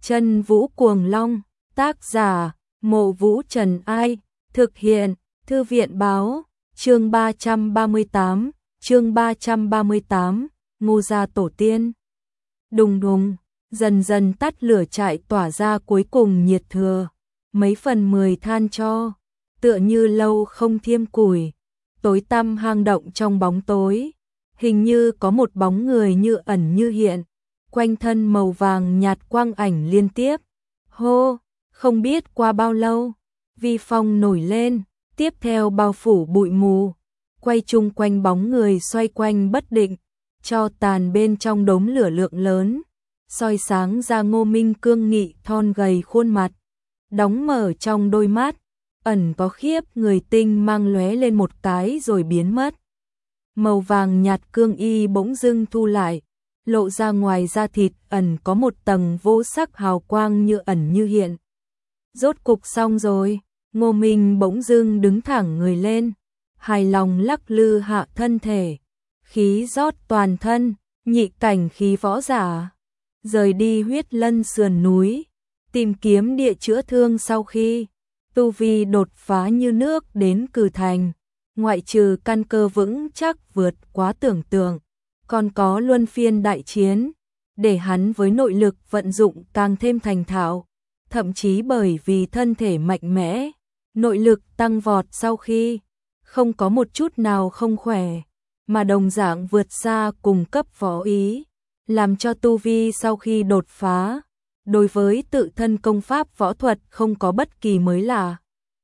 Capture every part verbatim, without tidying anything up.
Chân Vũ Cuồng Long, tác giả, Mộ Vũ Trần Ai, thực hiện, Thư viện Báo, chương ba trăm ba mươi tám, chương ba trăm ba mươi tám, Ngô gia tổ tiên. Đùng đùng, dần dần tắt lửa trại tỏa ra cuối cùng nhiệt thừa, mấy phần mười than cho, tựa như lâu không thiêm củi, tối tăm hang động trong bóng tối, hình như có một bóng người như ẩn như hiện, quanh thân màu vàng nhạt quang ảnh liên tiếp. Hô, không biết qua bao lâu, vi phong nổi lên, tiếp theo bao phủ bụi mù, quay chung quanh bóng người xoay quanh bất định, cho tàn bên trong đống lửa lượng lớn, soi sáng ra Ngô Minh cương nghị thon gầy khuôn mặt, đóng mở trong đôi mắt, ẩn có khiếp người tinh mang lóe lên một cái rồi biến mất. Màu vàng nhạt cương y bỗng dưng thu lại, lộ ra ngoài da thịt ẩn có một tầng vô sắc hào quang như ẩn như hiện. Rốt cục xong rồi, Ngô Minh bỗng dưng đứng thẳng người lên, hài lòng lắc lư hạ thân thể, khí rót toàn thân, nhị cảnh khí võ giả, rời đi huyết lân sườn núi, tìm kiếm địa chữa thương sau khi tu vi đột phá như nước đến cử thành, ngoại trừ căn cơ vững chắc vượt quá tưởng tượng, còn có luân phiên đại chiến, để hắn với nội lực vận dụng càng thêm thành thạo, thậm chí bởi vì thân thể mạnh mẽ, nội lực tăng vọt sau khi không có một chút nào không khỏe, mà đồng dạng vượt xa cùng cấp võ ý, làm cho tu vi sau khi đột phá, đối với tự thân công pháp võ thuật không có bất kỳ mới lạ.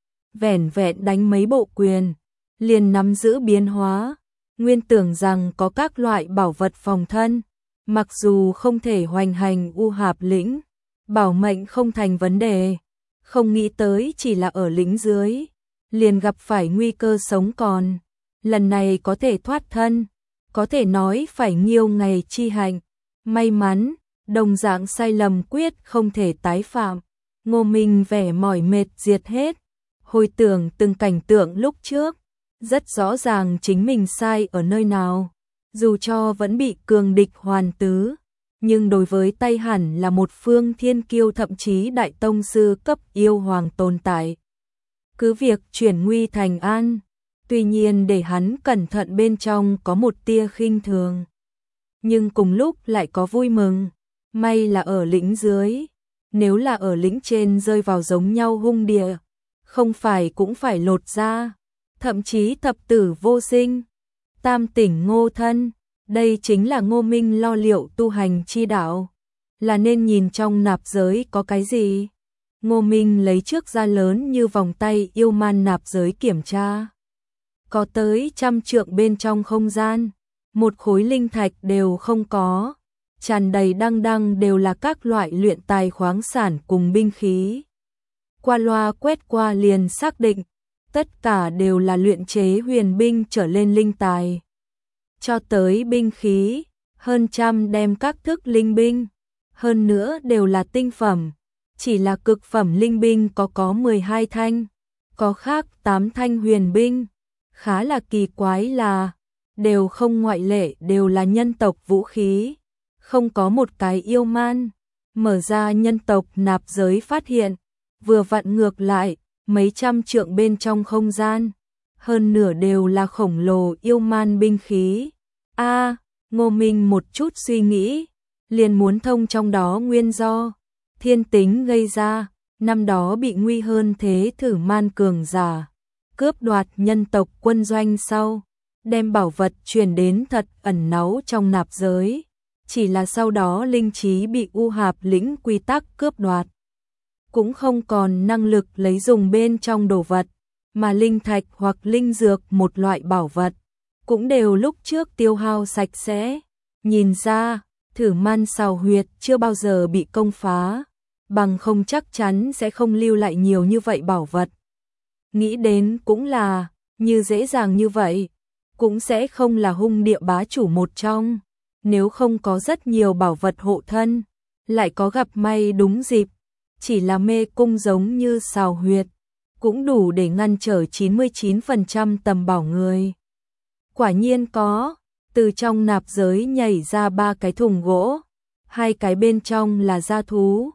Vẻn vẹn đánh mấy bộ quyền, liền nắm giữ biến hóa, nguyên tưởng rằng có các loại bảo vật phòng thân, mặc dù không thể hoành hành U Hạp lĩnh, bảo mệnh không thành vấn đề, không nghĩ tới chỉ là ở lĩnh dưới, liền gặp phải nguy cơ sống còn, lần này có thể thoát thân, có thể nói phải nghiêu ngày chi hạnh, may mắn, đồng dạng sai lầm quyết không thể tái phạm. Ngô Minh vẻ mỏi mệt diệt hết, hồi tưởng từng cảnh tượng lúc trước, rất rõ ràng chính mình sai ở nơi nào, dù cho vẫn bị cường địch hoàn tứ, nhưng đối với tay hẳn là một phương thiên kiêu thậm chí đại tông sư cấp yêu hoàng tồn tại. Cứ việc chuyển nguy thành an, tuy nhiên để hắn cẩn thận bên trong có một tia khinh thường, nhưng cùng lúc lại có vui mừng, may là ở lĩnh dưới, nếu là ở lĩnh trên rơi vào giống nhau hung địa, không phải cũng phải lột ra, thậm chí thập tử vô sinh. Tam tỉnh ngô thân, đây chính là Ngô Minh lo liệu tu hành chi đạo, là nên nhìn trong nạp giới có cái gì. Ngô Minh lấy trước ra lớn như vòng tay yêu man nạp giới kiểm tra, có tới trăm trượng bên trong không gian, một khối linh thạch đều không có, tràn đầy đăng đăng đều là các loại luyện tài khoáng sản cùng binh khí. Qua loa quét qua liền xác định, tất cả đều là luyện chế huyền binh trở lên linh tài. Cho tới binh khí, hơn trăm đem các thức linh binh, hơn nữa đều là tinh phẩm, chỉ là cực phẩm linh binh có có mười hai thanh, có khác tám thanh huyền binh. Khá là kỳ quái là, đều không ngoại lệ đều là nhân tộc vũ khí, không có một cái yêu man. Mở ra nhân tộc nạp giới phát hiện, vừa vặn ngược lại, mấy trăm trượng bên trong không gian, hơn nửa đều là khổng lồ yêu man binh khí. A, à, Ngô Minh một chút suy nghĩ, liền muốn thông trong đó nguyên do, thiên tính gây ra, năm đó bị nguy hơn thế thử man cường giả, cướp đoạt nhân tộc quân doanh sau, đem bảo vật truyền đến thật ẩn náu trong nạp giới, chỉ là sau đó linh trí bị U Hạp lĩnh quy tắc cướp đoạt, cũng không còn năng lực lấy dùng bên trong đồ vật, mà linh thạch hoặc linh dược một loại bảo vật, cũng đều lúc trước tiêu hao sạch sẽ. Nhìn ra, thử man sào huyệt chưa bao giờ bị công phá, bằng không chắc chắn sẽ không lưu lại nhiều như vậy bảo vật. Nghĩ đến cũng là, như dễ dàng như vậy, cũng sẽ không là hung địa bá chủ một trong, nếu không có rất nhiều bảo vật hộ thân, lại có gặp may đúng dịp, chỉ là mê cung giống như sào huyệt, cũng đủ để ngăn trở chín mươi chín phần trăm tầm bảo người. Quả nhiên có, từ trong nạp giới nhảy ra ba cái thùng gỗ, hai cái bên trong là gia thú,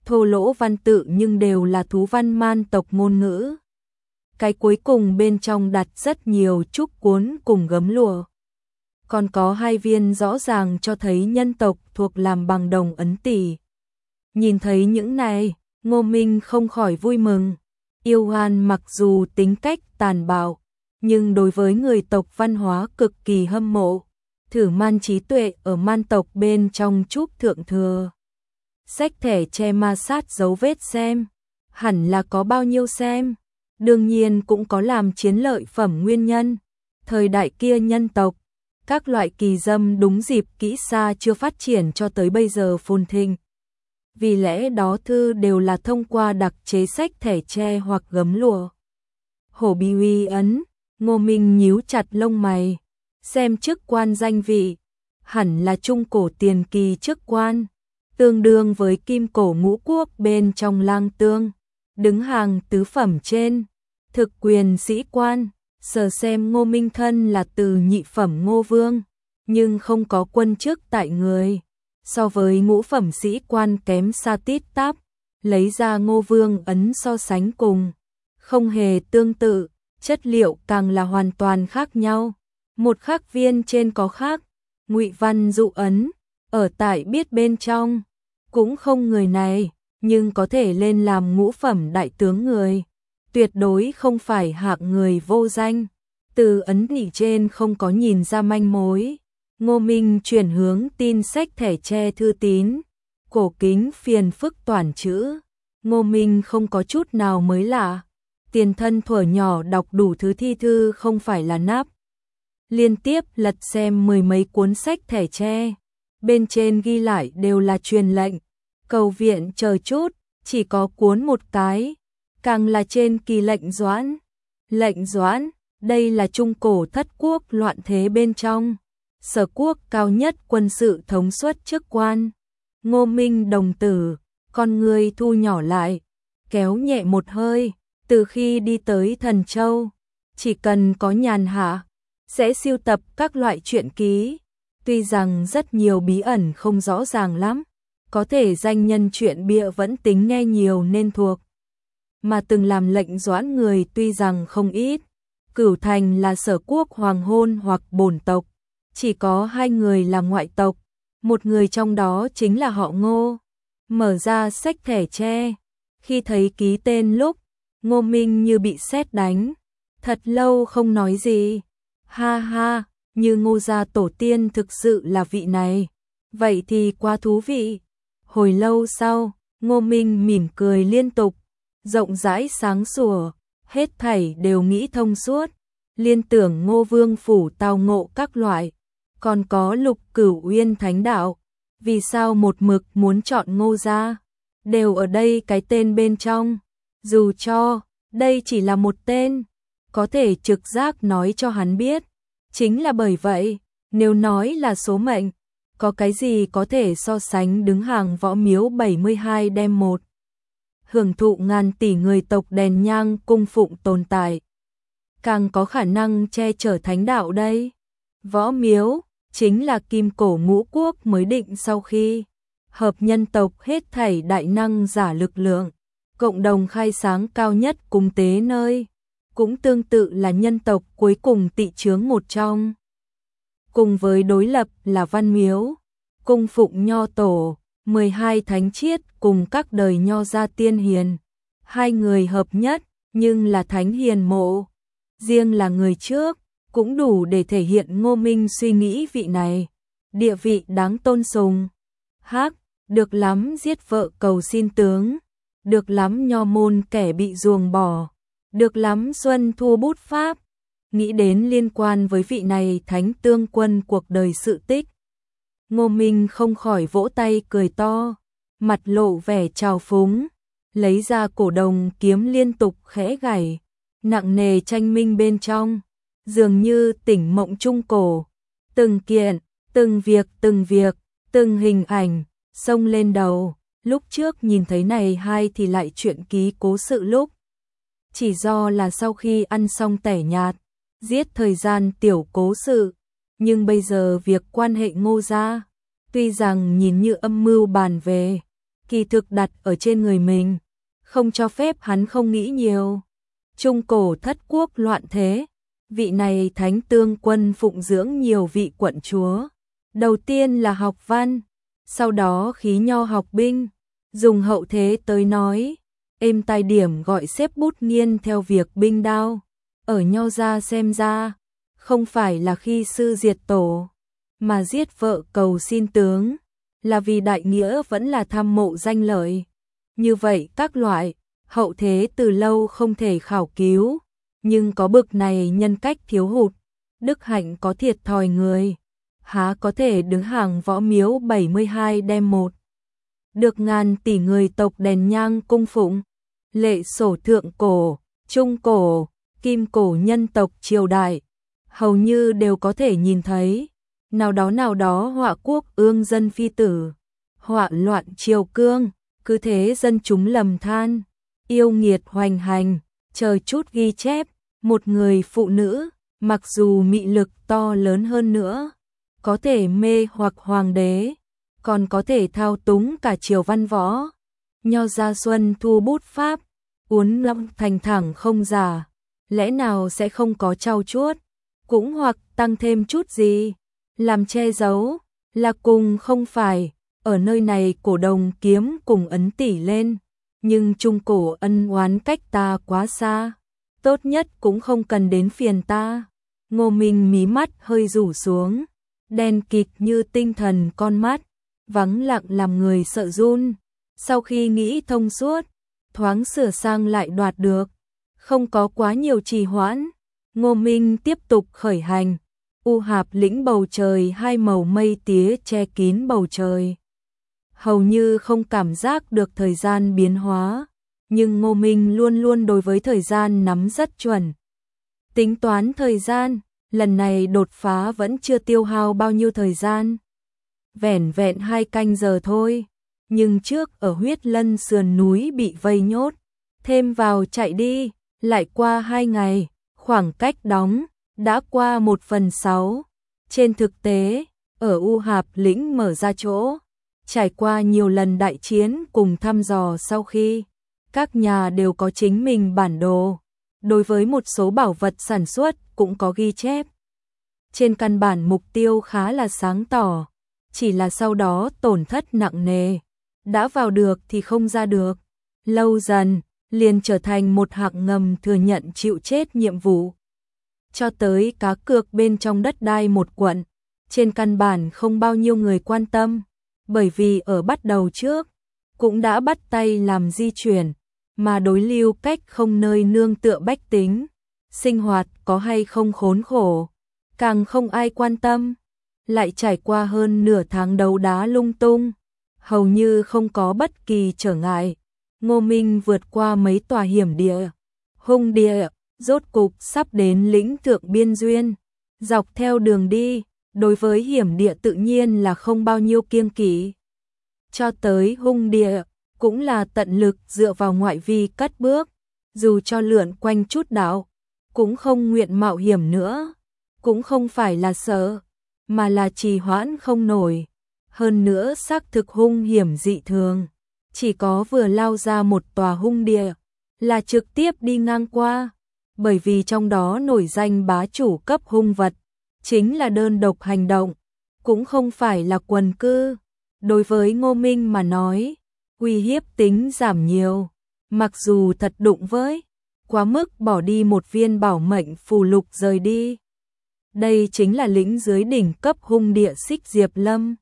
thô lỗ văn tự nhưng đều là thú văn man tộc ngôn ngữ. Cái cuối cùng bên trong đặt rất nhiều trúc cuốn cùng gấm lụa. Còn có hai viên rõ ràng cho thấy nhân tộc thuộc làm bằng đồng ấn tỷ. Nhìn thấy những này, Ngô Minh không khỏi vui mừng. Yêu Hoan mặc dù tính cách tàn bạo, nhưng đối với người tộc văn hóa cực kỳ hâm mộ. Thử man trí tuệ ở man tộc bên trong trúc thượng thừa. Sách thẻ che ma sát dấu vết xem, hẳn là có bao nhiêu xem. Đương nhiên cũng có làm chiến lợi phẩm nguyên nhân. Thời đại kia nhân tộc, các loại kỳ dâm đúng dịp kỹ xa chưa phát triển cho tới bây giờ phồn thịnh. Vì lẽ đó thư đều là thông qua đặc chế sách thẻ tre hoặc gấm lụa. Hổ Bí uy ấn, Ngô Minh nhíu chặt lông mày, xem chức quan danh vị, hẳn là trung cổ tiền kỳ chức quan, tương đương với kim cổ ngũ quốc bên trong lang tương, đứng hàng tứ phẩm trên, thực quyền sĩ quan. Sở xem Ngô Minh thân là từ nhị phẩm Ngô Vương, nhưng không có quân chức tại người. So với ngũ phẩm sĩ quan kém xa tít tắp, lấy ra Ngô Vương ấn so sánh cùng. Không hề tương tự, chất liệu càng là hoàn toàn khác nhau. Một khắc viên trên có khác, ngụy văn dụ ấn, ở tại biết bên trong. Cũng không người này, nhưng có thể lên làm ngũ phẩm đại tướng người. Tuyệt đối không phải hạng người vô danh. Từ ấn nỉ trên không có nhìn ra manh mối. Ngô Minh chuyển hướng tin sách thẻ tre thư tín. Cổ kính phiền phức toàn chữ. Ngô Minh không có chút nào mới lạ. Tiền thân thuở nhỏ đọc đủ thứ thi thư không phải là nắp. Liên tiếp lật xem mười mấy cuốn sách thẻ tre. Bên trên ghi lại đều là truyền lệnh. Cầu viện chờ chút, chỉ có cuốn một cái. Càng là trên kỳ lệnh doãn. Lệnh doãn, đây là trung cổ thất quốc loạn thế bên trong. Sở quốc cao nhất quân sự thống suất chức quan. Ngô Minh đồng tử, con người thu nhỏ lại, kéo nhẹ một hơi. Từ khi đi tới Thần Châu, chỉ cần có nhàn hạ, sẽ sưu tập các loại truyện ký. Tuy rằng rất nhiều bí ẩn không rõ ràng lắm, có thể danh nhân truyện bịa vẫn tính nghe nhiều nên thuộc. Mà từng làm lệnh doãn người tuy rằng không ít, Cửu Thành là Sở quốc hoàng hôn hoặc bổn tộc, chỉ có hai người là ngoại tộc, một người trong đó chính là họ Ngô. Mở ra sách thẻ tre, khi thấy ký tên lúc, Ngô Minh như bị sét đánh, thật lâu không nói gì. Ha ha, như Ngô gia tổ tiên thực sự là vị này, vậy thì quá thú vị. Hồi lâu sau, Ngô Minh mỉm cười liên tục, rộng rãi sáng sủa, hết thảy đều nghĩ thông suốt, liên tưởng Ngô Vương phủ tao ngộ các loại, còn có Lục Cửu Uyên thánh đạo, vì sao một mực muốn chọn Ngô gia, đều ở đây cái tên bên trong, dù cho đây chỉ là một tên, có thể trực giác nói cho hắn biết, chính là bởi vậy, nếu nói là số mệnh, có cái gì có thể so sánh đứng hàng Võ Miếu bảy mươi hai đem một. Hưởng thụ ngàn tỷ người tộc đèn nhang cung phụng tồn tại. Càng có khả năng che chở thánh đạo đây. Võ Miếu, chính là kim cổ ngũ quốc mới định sau khi hợp nhân tộc hết thảy đại năng giả lực lượng, cộng đồng khai sáng cao nhất cung tế nơi. Cũng tương tự là nhân tộc cuối cùng tị chướng một trong. Cùng với đối lập là Văn Miếu, cung phụng nho tổ, mười hai thánh chiết cùng các đời nho gia tiên hiền. Hai người hợp nhất, nhưng là thánh hiền mộ. Riêng là người trước, cũng đủ để thể hiện Ngô Minh suy nghĩ vị này. Địa vị đáng tôn sùng. Hắc, được lắm giết vợ cầu xin tướng. Được lắm nho môn kẻ bị ruồng bỏ. Được lắm xuân thu bút pháp. Nghĩ đến liên quan với vị này thánh tương quân cuộc đời sự tích. Ngô Minh không khỏi vỗ tay cười to, mặt lộ vẻ trào phúng, lấy ra cổ đồng kiếm liên tục khẽ gảy, nặng nề tranh minh bên trong, dường như tỉnh mộng trung cổ, từng kiện, từng việc từng việc, từng hình ảnh, xông lên đầu, lúc trước nhìn thấy này hai thì lại chuyện ký cố sự lúc. Chỉ do là sau khi ăn xong tẻ nhạt, giết thời gian tiểu cố sự, nhưng bây giờ việc quan hệ Ngô gia, tuy rằng nhìn như âm mưu bàn về, kỳ thực đặt ở trên người mình, không cho phép hắn không nghĩ nhiều. Trung cổ thất quốc loạn thế, vị này thánh tương quân phụng dưỡng nhiều vị quận chúa. Đầu tiên là học văn, sau đó khí nho học binh, dùng hậu thế tới nói, êm tai điểm gọi xếp bút nghiên theo việc binh đao. Ở nho gia xem ra, không phải là khi sư diệt tổ, mà giết vợ cầu xin tướng, là vì đại nghĩa vẫn là tham mộ danh lợi. Như vậy các loại, hậu thế từ lâu không thể khảo cứu, nhưng có bực này nhân cách thiếu hụt, đức hạnh có thiệt thòi người, há có thể đứng hàng võ miếu bảy mươi hai đem một. Được ngàn tỷ người tộc đèn nhang cung phụng, lệ sổ thượng cổ, trung cổ, kim cổ nhân tộc triều đại, hầu như đều có thể nhìn thấy, nào đó nào đó họa quốc ương dân phi tử, họa loạn triều cương, cứ thế dân chúng lầm than, yêu nghiệt hoành hành, chờ chút ghi chép, một người phụ nữ, mặc dù mị lực to lớn hơn nữa, có thể mê hoặc hoàng đế, còn có thể thao túng cả triều văn võ. Nho gia Xuân Thu bút pháp, uốn lông thành thẳng không giả, lẽ nào sẽ không có trau chuốt, cũng hoặc tăng thêm chút gì, làm che giấu, là cùng không phải, ở nơi này cổ đồng kiếm cùng ấn tỷ lên, nhưng trung cổ ân oán cách ta quá xa, tốt nhất cũng không cần đến phiền ta. Ngô Minh mí mắt hơi rủ xuống, đen kịt như tinh thần con mắt, vắng lặng làm người sợ run. Sau khi nghĩ thông suốt, thoáng sửa sang lại đoạt được, không có quá nhiều trì hoãn, Ngô Minh tiếp tục khởi hành. U Hạp lĩnh bầu trời hai màu mây tía che kín bầu trời, hầu như không cảm giác được thời gian biến hóa, nhưng Ngô Minh luôn luôn đối với thời gian nắm rất chuẩn. Tính toán thời gian, lần này đột phá vẫn chưa tiêu hao bao nhiêu thời gian. Vẻn vẹn hai canh giờ thôi, nhưng trước ở huyết lân sườn núi bị vây nhốt, thêm vào chạy đi, lại qua hai ngày, khoảng cách đóng, đã qua một phần sáu. Trên thực tế, ở U Hạp lĩnh mở ra chỗ, trải qua nhiều lần đại chiến cùng thăm dò sau khi, các nhà đều có chính mình bản đồ, đối với một số bảo vật sản xuất cũng có ghi chép. Trên căn bản mục tiêu khá là sáng tỏ, chỉ là sau đó tổn thất nặng nề, đã vào được thì không ra được, lâu dần liền trở thành một hạng ngầm thừa nhận chịu chết nhiệm vụ. Cho tới cá cược bên trong đất đai một quận, trên căn bản không bao nhiêu người quan tâm, bởi vì ở bắt đầu trước, cũng đã bắt tay làm di chuyển, mà đối lưu cách không nơi nương tựa bách tính, sinh hoạt có hay không khốn khổ, càng không ai quan tâm. Lại trải qua hơn nửa tháng đấu đá lung tung, hầu như không có bất kỳ trở ngại, Ngô Minh vượt qua mấy tòa hiểm địa, hung địa, rốt cục sắp đến lĩnh thượng biên duyên. Dọc theo đường đi, đối với hiểm địa tự nhiên là không bao nhiêu kiêng kỵ. Cho tới hung địa, cũng là tận lực dựa vào ngoại vi cất bước, dù cho lượn quanh chút đảo, cũng không nguyện mạo hiểm nữa, cũng không phải là sợ, mà là trì hoãn không nổi. Hơn nữa xác thực hung hiểm dị thường, chỉ có vừa lao ra một tòa hung địa, là trực tiếp đi ngang qua, bởi vì trong đó nổi danh bá chủ cấp hung vật, chính là đơn độc hành động, cũng không phải là quần cư. Đối với Ngô Minh mà nói, uy hiếp tính giảm nhiều, mặc dù thật đụng với, quá mức bỏ đi một viên bảo mệnh phù lục rời đi. Đây chính là lĩnh dưới đỉnh cấp hung địa Xích Diệp Lâm.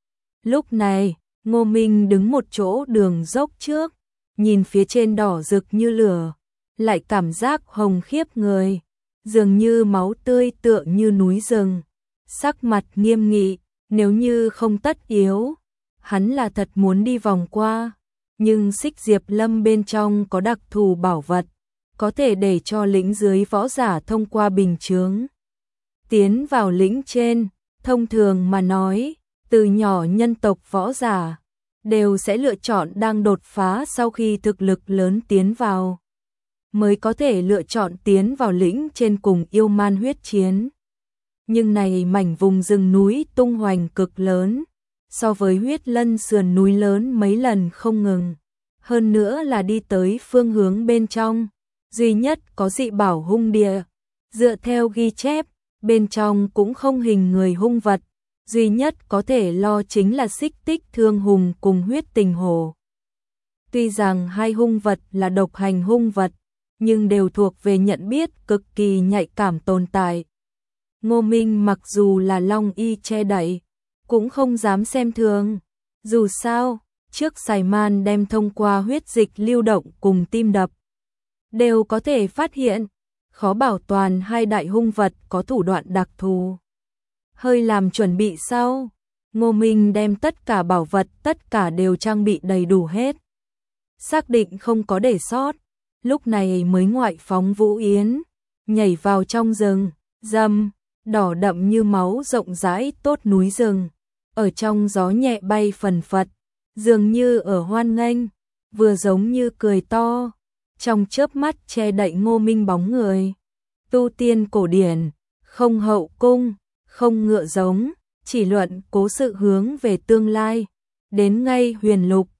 Lúc này, Ngô Minh đứng một chỗ đường dốc trước, nhìn phía trên đỏ rực như lửa, lại cảm giác hồng khiếp người, dường như máu tươi tựa như núi rừng. Sắc mặt nghiêm nghị, nếu như không tất yếu, hắn là thật muốn đi vòng qua, nhưng Xích Diệp Lâm bên trong có đặc thù bảo vật, có thể để cho lĩnh dưới võ giả thông qua bình chướng tiến vào lĩnh trên. Thông thường mà nói, từ nhỏ nhân tộc võ giả đều sẽ lựa chọn đang đột phá sau khi thực lực lớn tiến vào, mới có thể lựa chọn tiến vào lĩnh trên cùng yêu man huyết chiến. Nhưng này mảnh vùng rừng núi tung hoành cực lớn, so với Huyết Lân sườn núi lớn mấy lần không ngừng. Hơn nữa là đi tới phương hướng bên trong, duy nhất có dị bảo hung địa. Dựa theo ghi chép, bên trong cũng không hình người hung vật, duy nhất có thể lo chính là Xích Tích Thương Hùng cùng Huyết Tình Hổ. Tuy rằng hai hung vật là độc hành hung vật, nhưng đều thuộc về nhận biết cực kỳ nhạy cảm tồn tại. Ngô Minh mặc dù là long y che đậy, cũng không dám xem thường. Dù sao, trước Sài Man đem thông qua huyết dịch lưu động cùng tim đập, đều có thể phát hiện, khó bảo toàn hai đại hung vật có thủ đoạn đặc thù. Hơi làm chuẩn bị sau, Ngô Minh đem tất cả bảo vật tất cả đều trang bị đầy đủ hết. Xác định không có để sót, lúc này mới ngoại phóng Vũ Yến, nhảy vào trong rừng, rầm, đỏ đậm như máu rộng rãi tốt núi rừng, ở trong gió nhẹ bay phần phật, dường như ở hoan nghênh, vừa giống như cười to, trong chớp mắt che đậy Ngô Minh bóng người. Tu tiên cổ điển, không hậu cung, không ngựa giống, chỉ luận cố sự hướng về tương lai, đến ngay huyền lục,